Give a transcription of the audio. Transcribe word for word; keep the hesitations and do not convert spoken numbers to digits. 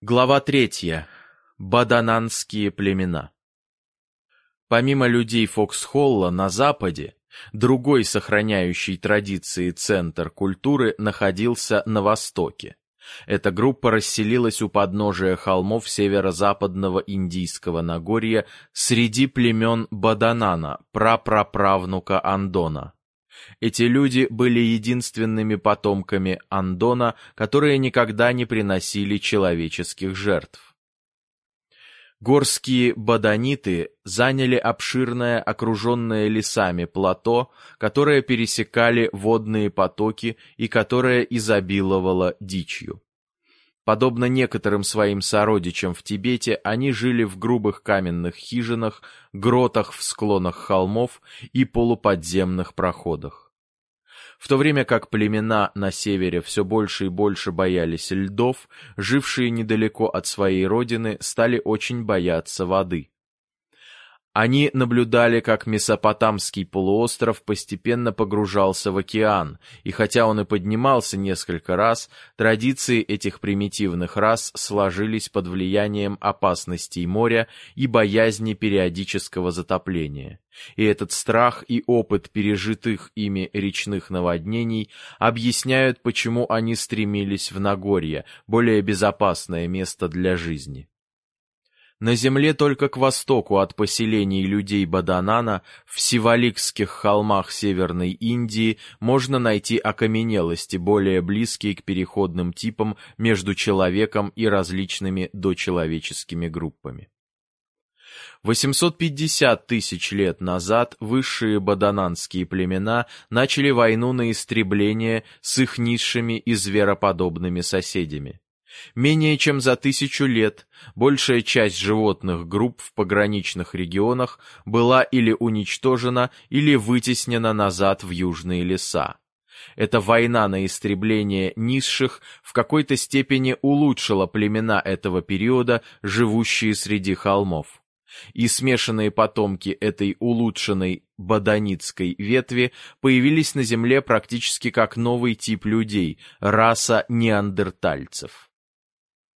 Глава третья. Бадананские племена. Помимо людей Фоксхолла на западе, другой сохраняющий традиции центр культуры находился на востоке. Эта группа расселилась у подножия холмов северо-западного Индийского Нагорья среди племен Баданана, прапраправнука Андона. Эти люди были единственными потомками Андона, которые никогда не приносили человеческих жертв. Горские баданиты заняли обширное, окруженное лесами плато, которое пересекали водные потоки и которое изобиловало дичью. Подобно некоторым своим сородичам в Тибете, они жили в грубых каменных хижинах, гротах в склонах холмов и полуподземных проходах. В то время как племена на севере все больше и больше боялись льдов, жившие недалеко от своей родины стали очень бояться воды. Они наблюдали, как Месопотамский полуостров постепенно погружался в океан, и хотя он и поднимался несколько раз, традиции этих примитивных рас сложились под влиянием опасностей моря и боязни периодического затопления. И этот страх и опыт пережитых ими речных наводнений объясняют, почему они стремились в Нагорье, более безопасное место для жизни. На земле только к востоку от поселений людей Баданана в Сиваликских холмах Северной Индии можно найти окаменелости, более близкие к переходным типам между человеком и различными дочеловеческими группами. восемьсот пятьдесят тысяч лет назад высшие бадананские племена начали войну на истребление с их низшими и звероподобными соседями. Менее чем за тысячу лет большая часть животных групп в пограничных регионах была или уничтожена, или вытеснена назад в южные леса. Эта война на истребление низших в какой-то степени улучшила племена этого периода, живущие среди холмов. И смешанные потомки этой улучшенной баданитской ветви появились на земле практически как новый тип людей, раса неандертальцев.